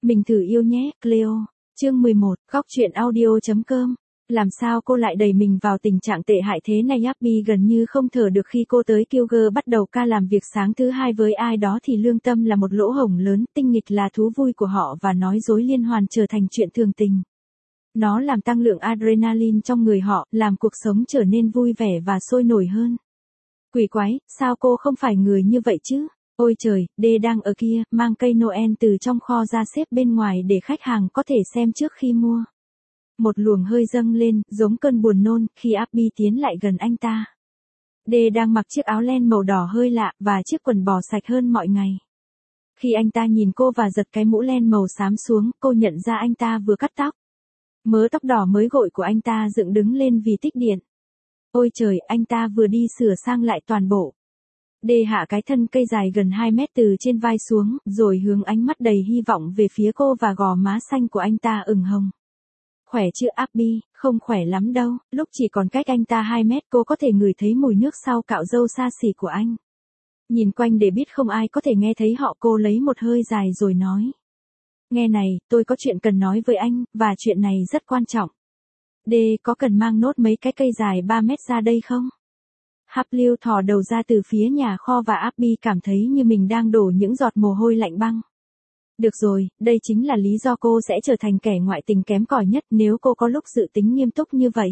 Mình thử yêu nhé, Cleo. Chương 11, góc truyện audio.com. Làm sao cô lại đẩy mình vào tình trạng tệ hại thế này? Abby gần như không thở được khi cô tới Kilgore bắt đầu ca làm việc sáng thứ hai với ai đó thì lương tâm là một lỗ hổng lớn, tinh nghịch là thú vui của họ và nói dối liên hoàn trở thành chuyện thường tình. Nó làm tăng lượng adrenaline trong người họ, làm cuộc sống trở nên vui vẻ và sôi nổi hơn. Quỷ quái, sao cô không phải người như vậy chứ? Ôi trời, D đang ở kia, mang cây Noel từ trong kho ra xếp bên ngoài để khách hàng có thể xem trước khi mua. Một luồng hơi dâng lên, giống cơn buồn nôn, khi Abby tiến lại gần anh ta. D đang mặc chiếc áo len màu đỏ hơi lạ, và chiếc quần bò sạch hơn mọi ngày. Khi anh ta nhìn cô và giật cái mũ len màu xám xuống, cô nhận ra anh ta vừa cắt tóc. Mớ tóc đỏ mới gội của anh ta dựng đứng lên vì tích điện. Ôi trời, anh ta vừa đi sửa sang lại toàn bộ. D hạ cái thân cây dài gần 2 mét từ trên vai xuống, rồi hướng ánh mắt đầy hy vọng về phía cô và gò má xanh của anh ta ửng hồng. Khỏe chưa Abby? Không khỏe lắm đâu, lúc chỉ còn cách anh ta 2 mét cô có thể ngửi thấy mùi nước sau cạo râu xa xỉ của anh. Nhìn quanh để biết không ai có thể nghe thấy họ, cô lấy một hơi dài rồi nói. Nghe này, tôi có chuyện cần nói với anh, và chuyện này rất quan trọng. D có cần mang nốt mấy cái cây dài 3 mét ra đây không? Haplew thò đầu ra từ phía nhà kho và Abby cảm thấy như mình đang đổ những giọt mồ hôi lạnh băng. Được rồi, đây chính là lý do cô sẽ trở thành kẻ ngoại tình kém cỏi nhất nếu cô có lúc dự tính nghiêm túc như vậy.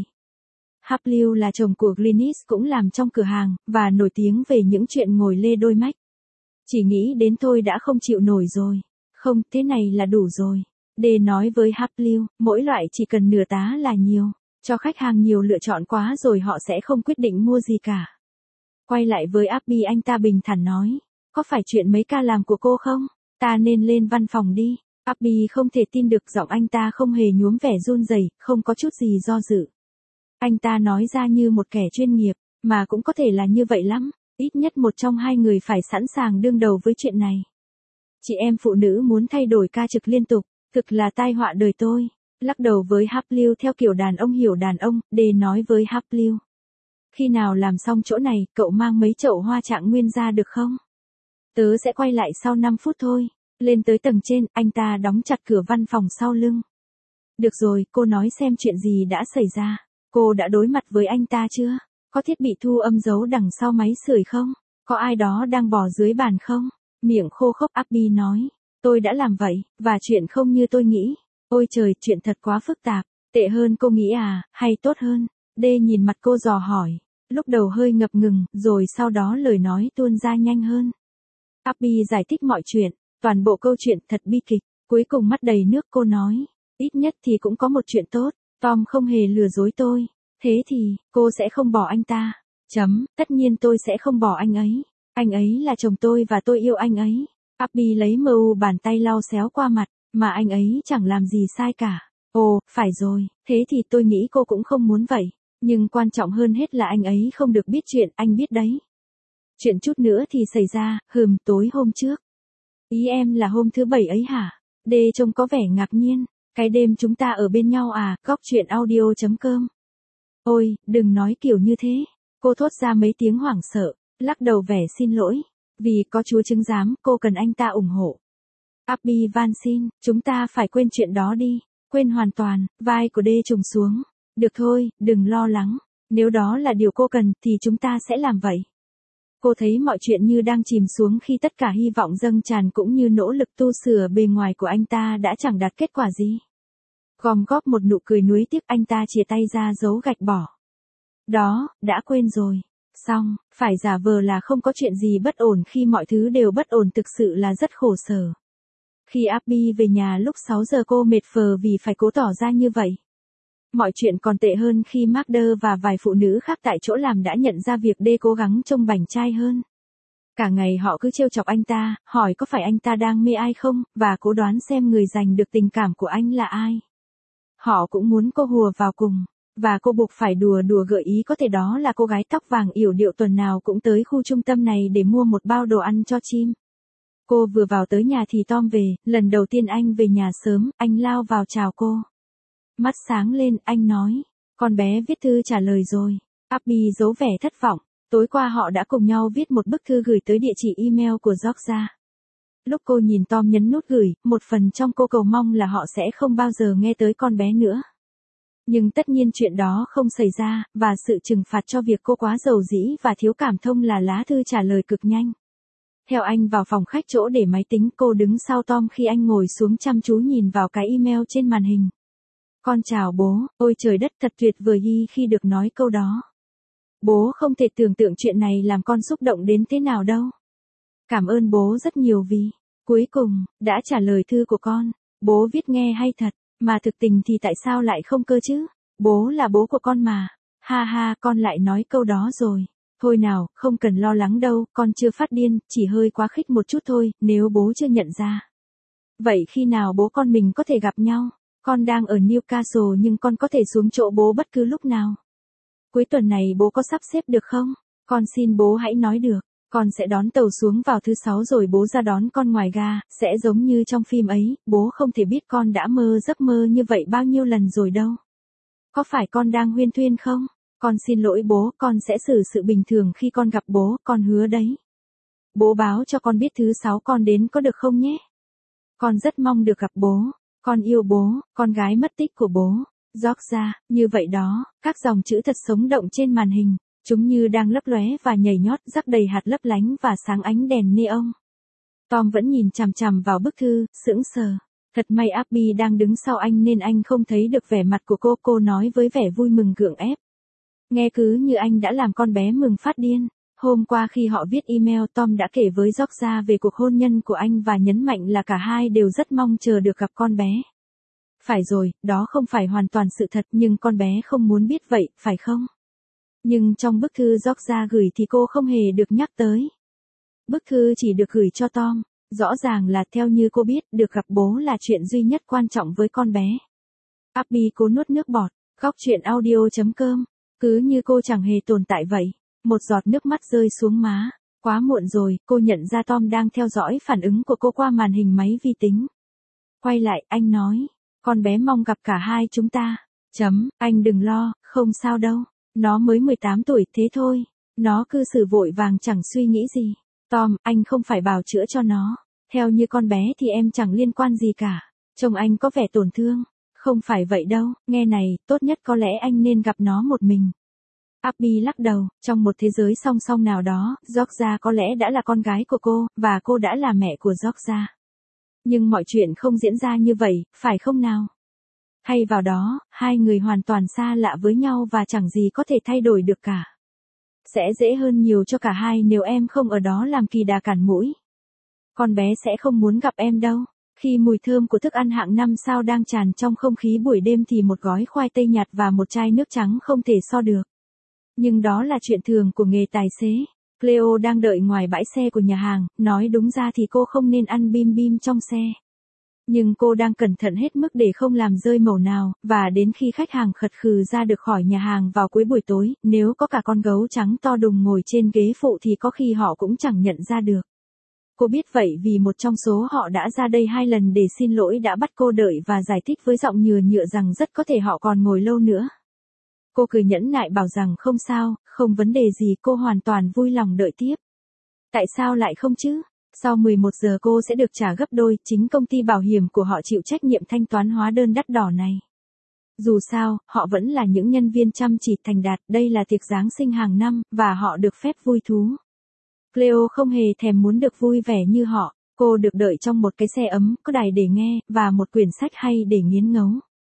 Haplew là chồng của Glynis, cũng làm trong cửa hàng, và nổi tiếng về những chuyện ngồi lê đôi mách. Chỉ nghĩ đến thôi đã không chịu nổi rồi. Không, thế này là đủ rồi. D nói với Haplew, mỗi loại chỉ cần nửa tá là nhiều. Cho khách hàng nhiều lựa chọn quá rồi họ sẽ không quyết định mua gì cả. Quay lại với Abby, anh ta bình thản nói. Có phải chuyện mấy ca làm của cô không? Ta nên lên văn phòng đi. Abby không thể tin được, giọng anh ta không hề nhuốm vẻ run rẩy, không có chút gì do dự. Anh ta nói ra như một kẻ chuyên nghiệp, mà cũng có thể là như vậy lắm. Ít nhất một trong hai người phải sẵn sàng đương đầu với chuyện này. Chị em phụ nữ muốn thay đổi ca trực liên tục, thực là tai họa đời tôi. Lắc đầu với Haplew theo kiểu đàn ông hiểu đàn ông, D nói với Haplew. Khi nào làm xong chỗ này, cậu mang mấy chậu hoa trạng nguyên ra được không? Tớ sẽ quay lại sau 5 phút thôi. Lên tới tầng trên, anh ta đóng chặt cửa văn phòng sau lưng. Được rồi, cô nói xem chuyện gì đã xảy ra. Cô đã đối mặt với anh ta chưa? Có thiết bị thu âm giấu đằng sau máy sưởi không? Có ai đó đang bò dưới bàn không? Miệng khô khốc Abby nói. Tôi đã làm vậy, và chuyện không như tôi nghĩ. Ôi trời, chuyện thật quá phức tạp. Tệ hơn cô nghĩ à, hay tốt hơn? D nhìn mặt cô dò hỏi. Lúc đầu hơi ngập ngừng, rồi sau đó lời nói tuôn ra nhanh hơn. Abby giải thích mọi chuyện, toàn bộ câu chuyện thật bi kịch. Cuối cùng mắt đầy nước cô nói. Ít nhất thì cũng có một chuyện tốt, Tom không hề lừa dối tôi. Thế thì, cô sẽ không bỏ anh ta. Tất nhiên tôi sẽ không bỏ anh ấy. Anh ấy là chồng tôi và tôi yêu anh ấy. Abby lấy bàn tay lau xéo qua mặt, mà anh ấy chẳng làm gì sai cả. Ồ, phải rồi, thế thì tôi nghĩ cô cũng không muốn vậy. Nhưng quan trọng hơn hết là anh ấy không được biết chuyện, anh biết đấy. Chuyện chút nữa thì xảy ra, tối hôm trước. Ý em là hôm thứ 7 ấy hả? D trông có vẻ ngạc nhiên. Cái đêm chúng ta ở bên nhau à, góc truyện audio.com. Ôi, đừng nói kiểu như thế. Cô thốt ra mấy tiếng hoảng sợ, lắc đầu vẻ xin lỗi. Vì có Chúa chứng giám, cô cần anh ta ủng hộ. Abby van xin, chúng ta phải quên chuyện đó đi. Quên hoàn toàn, vai của D trùng xuống. Được thôi, đừng lo lắng. Nếu đó là điều cô cần, thì chúng ta sẽ làm vậy. Cô thấy mọi chuyện như đang chìm xuống khi tất cả hy vọng dâng tràn cũng như nỗ lực tu sửa bề ngoài của anh ta đã chẳng đạt kết quả gì. Gom góp một nụ cười nuối tiếc, anh ta chìa tay ra dấu gạch bỏ. Đó, đã quên rồi. Xong, phải giả vờ là không có chuyện gì bất ổn khi mọi thứ đều bất ổn thực sự là rất khổ sở. Khi Abby về nhà lúc 6 giờ cô mệt phờ vì phải cố tỏ ra như vậy. Mọi chuyện còn tệ hơn khi Magda và vài phụ nữ khác tại chỗ làm đã nhận ra việc D cố gắng trông bảnh trai hơn. Cả ngày họ cứ trêu chọc anh ta, hỏi có phải anh ta đang mê ai không, và cố đoán xem người giành được tình cảm của anh là ai. Họ cũng muốn cô hùa vào cùng, và cô buộc phải đùa gợi ý có thể đó là cô gái tóc vàng yểu điệu tuần nào cũng tới khu trung tâm này để mua một bao đồ ăn cho chim. Cô vừa vào tới nhà thì Tom về, lần đầu tiên anh về nhà sớm, anh lao vào chào cô. Mắt sáng lên, anh nói, con bé viết thư trả lời rồi. Abby giấu vẻ thất vọng, tối qua họ đã cùng nhau viết một bức thư gửi tới địa chỉ email của Georgia. Lúc cô nhìn Tom nhấn nút gửi, một phần trong cô cầu mong là họ sẽ không bao giờ nghe tới con bé nữa. Nhưng tất nhiên chuyện đó không xảy ra, và sự trừng phạt cho việc cô quá giàu dĩ và thiếu cảm thông là lá thư trả lời cực nhanh. Theo anh vào phòng khách chỗ để máy tính, cô đứng sau Tom khi anh ngồi xuống chăm chú nhìn vào cái email trên màn hình. Con chào bố, ôi trời đất, thật tuyệt vời khi được nói câu đó. Bố không thể tưởng tượng chuyện này làm con xúc động đến thế nào đâu. Cảm ơn bố rất nhiều vì, cuối cùng, đã trả lời thư của con. Bố viết nghe hay thật, mà thực tình thì tại sao lại không cơ chứ? Bố là bố của con mà. Ha ha, con lại nói câu đó rồi. Thôi nào, không cần lo lắng đâu, con chưa phát điên, chỉ hơi quá khích một chút thôi, nếu bố chưa nhận ra. Vậy khi nào bố con mình có thể gặp nhau? Con đang ở Newcastle nhưng con có thể xuống chỗ bố bất cứ lúc nào. Cuối tuần này bố có sắp xếp được không? Con xin bố hãy nói được. Con sẽ đón tàu xuống vào thứ 6 rồi bố ra đón con ngoài ga, sẽ giống như trong phim ấy, bố không thể biết con đã mơ giấc mơ như vậy bao nhiêu lần rồi đâu. Có phải con đang huyên thuyên không? Con xin lỗi bố, con sẽ xử sự bình thường khi con gặp bố, con hứa đấy. Bố báo cho con biết thứ 6 con đến có được không nhé? Con rất mong được gặp bố. Con yêu bố, con gái mất tích của bố. Georgia, như vậy đó, các dòng chữ thật sống động trên màn hình. Chúng như đang lấp lóe và nhảy nhót, rắc đầy hạt lấp lánh và sáng ánh đèn neon. Tom vẫn nhìn chằm chằm vào bức thư, sững sờ. Thật may Abby đang đứng sau anh nên anh không thấy được vẻ mặt của cô nói với vẻ vui mừng gượng ép. Nghe cứ như anh đã làm con bé mừng phát điên. Hôm qua khi họ viết email, Tom đã kể với Georgia về cuộc hôn nhân của anh và nhấn mạnh là cả hai đều rất mong chờ được gặp con bé. Phải rồi, đó không phải hoàn toàn sự thật nhưng con bé không muốn biết vậy, phải không? Nhưng trong bức thư Georgia gửi thì cô không hề được nhắc tới. Bức thư chỉ được gửi cho Tom. Rõ ràng là theo như cô biết, được gặp bố là chuyện duy nhất quan trọng với con bé. Abby cố nuốt nước bọt. Góc chuyện audio.com. Cứ như cô chẳng hề tồn tại vậy. Một giọt nước mắt rơi xuống má. Quá muộn rồi, cô nhận ra Tom đang theo dõi phản ứng của cô qua màn hình máy vi tính. Quay lại, anh nói. Con bé mong gặp cả hai chúng ta. Anh đừng lo, không sao đâu. Nó mới 18 tuổi, thế thôi. Nó cư xử vội vàng chẳng suy nghĩ gì. Tom, anh không phải bào chữa cho nó. Theo như con bé thì em chẳng liên quan gì cả. Trông anh có vẻ tổn thương. Không phải vậy đâu, nghe này, tốt nhất có lẽ anh nên gặp nó một mình. Abby lắc đầu, trong một thế giới song song nào đó, Georgia có lẽ đã là con gái của cô, và cô đã là mẹ của Georgia. Nhưng mọi chuyện không diễn ra như vậy, phải không nào? Thay vào đó, hai người hoàn toàn xa lạ với nhau và chẳng gì có thể thay đổi được cả. Sẽ dễ hơn nhiều cho cả hai nếu em không ở đó làm kỳ đà cản mũi. Con bé sẽ không muốn gặp em đâu. Khi mùi thơm của thức ăn hạng 5 sao đang tràn trong không khí buổi đêm thì một gói khoai tây nhạt và một chai nước trắng không thể so được. Nhưng đó là chuyện thường của nghề tài xế. Cleo đang đợi ngoài bãi xe của nhà hàng, nói đúng ra thì cô không nên ăn bim bim trong xe. Nhưng cô đang cẩn thận hết mức để không làm rơi mẩu nào, và đến khi khách hàng khật khừ ra được khỏi nhà hàng vào cuối buổi tối, nếu có cả con gấu trắng to đùng ngồi trên ghế phụ thì có khi họ cũng chẳng nhận ra được. Cô biết vậy vì một trong số họ đã ra đây 2 lần để xin lỗi đã bắt cô đợi và giải thích với giọng nhừa nhựa rằng rất có thể họ còn ngồi lâu nữa. Cô cười nhẫn nại bảo rằng không sao, không vấn đề gì, cô hoàn toàn vui lòng đợi tiếp. Tại sao lại không chứ? Sau 11 giờ cô sẽ được trả gấp đôi, chính công ty bảo hiểm của họ chịu trách nhiệm thanh toán hóa đơn đắt đỏ này. Dù sao, họ vẫn là những nhân viên chăm chỉ thành đạt, đây là tiệc Giáng sinh hàng năm, và họ được phép vui thú. Cleo không hề thèm muốn được vui vẻ như họ, cô được đợi trong một cái xe ấm, có đài để nghe, và một quyển sách hay để nghiến ngấu.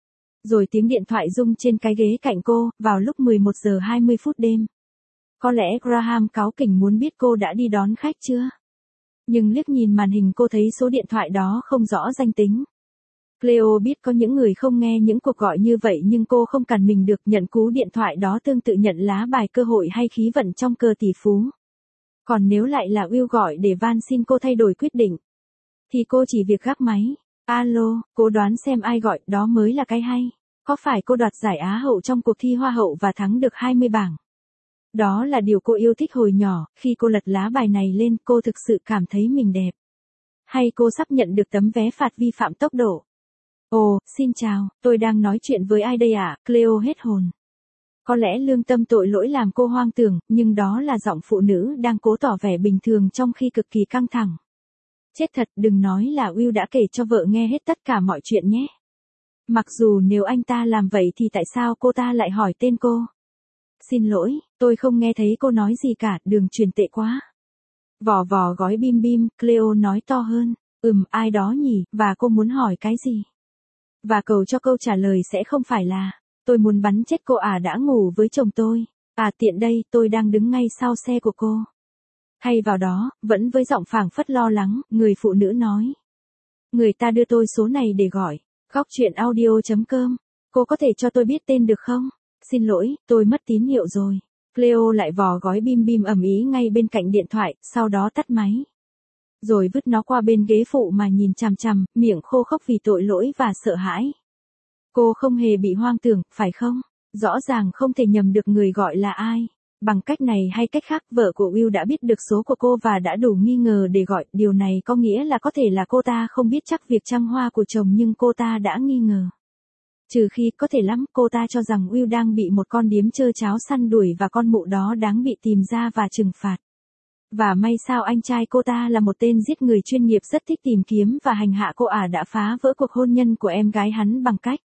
Rồi tiếng điện thoại rung trên cái ghế cạnh cô, vào lúc 11 giờ 20 phút đêm. Có lẽ Graham cáu kỉnh muốn biết cô đã đi đón khách chưa? Nhưng liếc nhìn màn hình cô thấy số điện thoại đó không rõ danh tính. Cleo biết có những người không nghe những cuộc gọi như vậy nhưng cô không cản mình được, nhận cú điện thoại đó tương tự nhận lá bài cơ hội hay khí vận trong cờ tỷ phú. Còn nếu lại là Will gọi để van xin cô thay đổi quyết định, thì cô chỉ việc gác máy. Alo, cố đoán xem ai gọi, đó mới là cái hay. Có phải cô đoạt giải Á hậu trong cuộc thi Hoa hậu và thắng được 20 bảng? Đó là điều cô yêu thích hồi nhỏ, khi cô lật lá bài này lên cô thực sự cảm thấy mình đẹp. Hay cô sắp nhận được tấm vé phạt vi phạm tốc độ? Ồ, xin chào, tôi đang nói chuyện với ai đây ạ? Cleo hết hồn. Có lẽ lương tâm tội lỗi làm cô hoang tưởng, nhưng đó là giọng phụ nữ đang cố tỏ vẻ bình thường trong khi cực kỳ căng thẳng. Chết thật, đừng nói là Will đã kể cho vợ nghe hết tất cả mọi chuyện nhé. Mặc dù nếu anh ta làm vậy thì tại sao cô ta lại hỏi tên cô? Xin lỗi, tôi không nghe thấy cô nói gì cả, đường truyền tệ quá. Vò vò gói bim bim, Cleo nói to hơn. Ai đó nhỉ, và cô muốn hỏi cái gì? Và cầu cho câu trả lời sẽ không phải là, tôi muốn bắn chết cô đã ngủ với chồng tôi. Tiện đây, tôi đang đứng ngay sau xe của cô. Thay vào đó, vẫn với giọng phảng phất lo lắng, người phụ nữ nói. Người ta đưa tôi số này để gọi. Góc chuyện audio.com. Cô có thể cho tôi biết tên được không? Xin lỗi, tôi mất tín hiệu rồi. Cleo lại vò gói bim bim ầm ĩ ngay bên cạnh điện thoại, sau đó tắt máy. Rồi vứt nó qua bên ghế phụ mà nhìn chằm chằm, miệng khô khốc vì tội lỗi và sợ hãi. Cô không hề bị hoang tưởng, phải không? Rõ ràng không thể nhầm được người gọi là ai. Bằng cách này hay cách khác, vợ của Will đã biết được số của cô và đã đủ nghi ngờ để gọi. Điều này có nghĩa là có thể là cô ta không biết chắc việc trăng hoa của chồng nhưng cô ta đã nghi ngờ. Trừ khi, có thể lắm, cô ta cho rằng Will đang bị một con điếm trơ cháo săn đuổi và con mụ đó đáng bị tìm ra và trừng phạt. Và may sao anh trai cô ta là một tên giết người chuyên nghiệp rất thích tìm kiếm và hành hạ cô đã phá vỡ cuộc hôn nhân của em gái hắn bằng cách.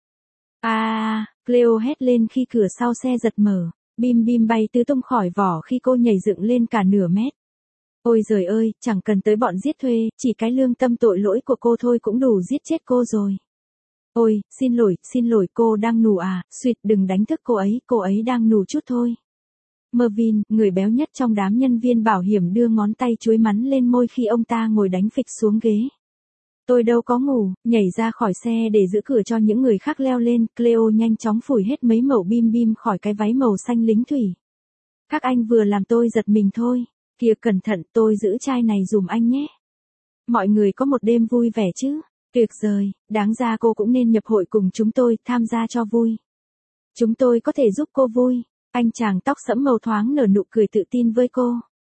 Cleo hét lên khi cửa sau xe giật mở. Bim bim bay tứ tung khỏi vỏ khi cô nhảy dựng lên cả nửa mét. Ôi giời ơi, chẳng cần tới bọn giết thuê, chỉ cái lương tâm tội lỗi của cô thôi cũng đủ giết chết cô rồi. Ôi, xin lỗi cô đang nù suýt đừng đánh thức cô ấy đang nù chút thôi. Mervyn, người béo nhất trong đám nhân viên bảo hiểm đưa ngón tay chuối mắn lên môi khi ông ta ngồi đánh phịch xuống ghế. Tôi đâu có ngủ, nhảy ra khỏi xe để giữ cửa cho những người khác leo lên, Cleo nhanh chóng phủi hết mấy mẩu bim bim khỏi cái váy màu xanh lính thủy. Các anh vừa làm tôi giật mình thôi, kìa cẩn thận, tôi giữ chai này dùm anh nhé. Mọi người có một đêm vui vẻ chứ, tuyệt vời, đáng ra cô cũng nên nhập hội cùng chúng tôi, tham gia cho vui. Chúng tôi có thể giúp cô vui, anh chàng tóc sẫm màu thoáng nở nụ cười tự tin với cô.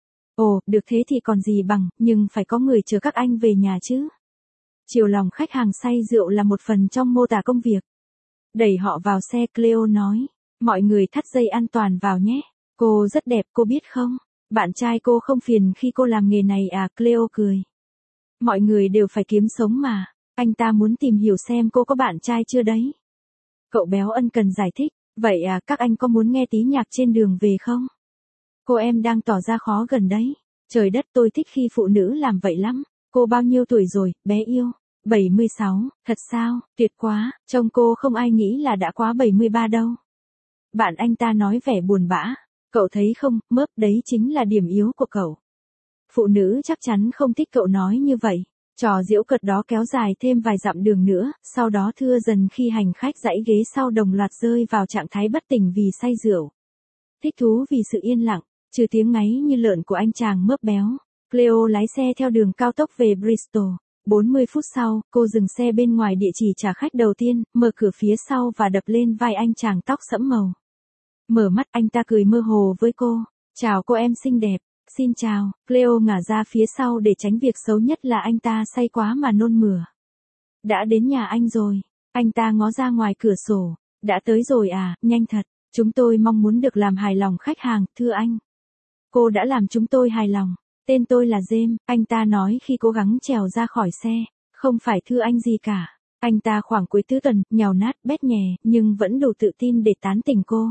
Ồ, được thế thì còn gì bằng, nhưng phải có người chờ các anh về nhà chứ. Chiều lòng khách hàng say rượu là một phần trong mô tả công việc. Đẩy họ vào xe, Cleo nói. Mọi người thắt dây an toàn vào nhé. Cô rất đẹp, cô biết không? Bạn trai cô không phiền khi cô làm nghề này Cleo cười. Mọi người đều phải kiếm sống mà. Anh ta muốn tìm hiểu xem cô có bạn trai chưa đấy. Cậu béo ân cần giải thích. Vậy các anh có muốn nghe tí nhạc trên đường về không? Cô em đang tỏ ra khó gần đấy. Trời đất, tôi thích khi phụ nữ làm vậy lắm. Cô bao nhiêu tuổi rồi, bé yêu? 76, thật sao, tuyệt quá, trông cô không ai nghĩ là đã quá 73 đâu. Bạn anh ta nói vẻ buồn bã, cậu thấy không, mớp đấy chính là điểm yếu của cậu. Phụ nữ chắc chắn không thích cậu nói như vậy. Trò giễu cợt đó kéo dài thêm vài dặm đường nữa, sau đó thưa dần khi hành khách dãy ghế sau đồng loạt rơi vào trạng thái bất tỉnh vì say rượu. Thích thú vì sự yên lặng, trừ tiếng ngáy như lợn của anh chàng mớp béo. Cleo lái xe theo đường cao tốc về Bristol. 40 phút sau, cô dừng xe bên ngoài địa chỉ trả khách đầu tiên, mở cửa phía sau và đập lên vai anh chàng tóc sẫm màu. Mở mắt, anh ta cười mơ hồ với cô. Chào cô em xinh đẹp. Xin chào. Cleo ngả ra phía sau để tránh việc xấu nhất là anh ta say quá mà nôn mửa. Đã đến nhà anh rồi. Anh ta ngó ra ngoài cửa sổ. Đã tới rồi nhanh thật. Chúng tôi mong muốn được làm hài lòng khách hàng, thưa anh. Cô đã làm chúng tôi hài lòng. Tên tôi là James, anh ta nói khi cố gắng trèo ra khỏi xe. Không phải thưa anh gì cả. Anh ta khoảng cuối tứ tuần, nhàu nát, bét nhè, nhưng vẫn đủ tự tin để tán tỉnh cô.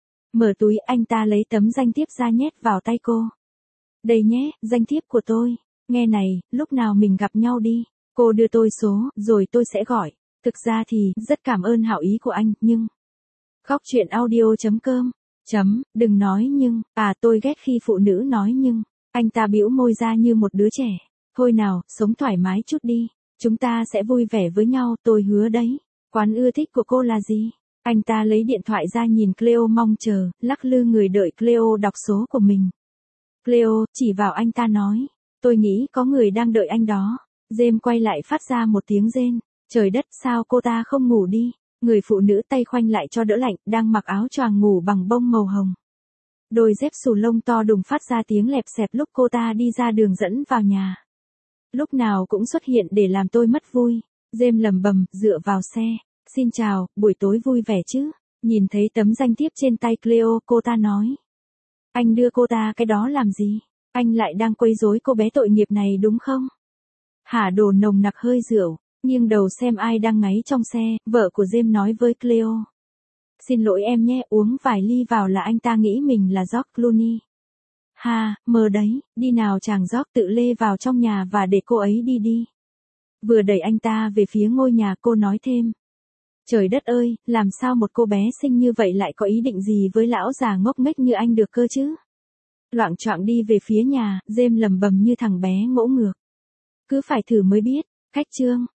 Mở túi, anh ta lấy tấm danh thiếp ra nhét vào tay cô. Đây nhé, danh thiếp của tôi. Nghe này, lúc nào mình gặp nhau đi. Cô đưa tôi số, rồi tôi sẽ gọi. Thực ra thì, rất cảm ơn hảo ý của anh, nhưng... Góc chuyện audio.com. Đừng nói nhưng, tôi ghét khi phụ nữ nói nhưng. Anh ta bĩu môi ra như một đứa trẻ. Thôi nào, sống thoải mái chút đi. Chúng ta sẽ vui vẻ với nhau, tôi hứa đấy. Quán ưa thích của cô là gì? Anh ta lấy điện thoại ra nhìn Cleo mong chờ, lắc lư người đợi Cleo đọc số của mình. Cleo, chỉ vào anh ta nói. Tôi nghĩ có người đang đợi anh đó. James quay lại phát ra một tiếng rên. Trời đất, sao cô ta không ngủ đi? Người phụ nữ tay khoanh lại cho đỡ lạnh, đang mặc áo choàng ngủ bằng bông màu hồng. Đôi dép xù lông to đùng phát ra tiếng lẹp xẹp lúc cô ta đi ra đường dẫn vào nhà. Lúc nào cũng xuất hiện để làm tôi mất vui. James lầm bầm, dựa vào xe. Xin chào, buổi tối vui vẻ chứ? Nhìn thấy tấm danh thiếp trên tay Cleo, cô ta nói. Anh đưa cô ta cái đó làm gì? Anh lại đang quấy rối cô bé tội nghiệp này đúng không? Hả đồ nồng nặc hơi rượu, nghiêng đầu xem ai đang ngáy trong xe, vợ của James nói với Cleo. Xin lỗi em nhé, uống vài ly vào là anh ta nghĩ mình là George Clooney. Ha, mơ đấy, đi nào chàng George tự lê vào trong nhà và để cô ấy đi đi. Vừa đẩy anh ta về phía ngôi nhà cô nói thêm. Trời đất ơi, làm sao một cô bé xinh như vậy lại có ý định gì với lão già ngốc nghếch như anh được cơ chứ? Loạng choạng đi về phía nhà, James lầm bầm như thằng bé ngỗ ngược. Cứ phải thử mới biết, khách trương.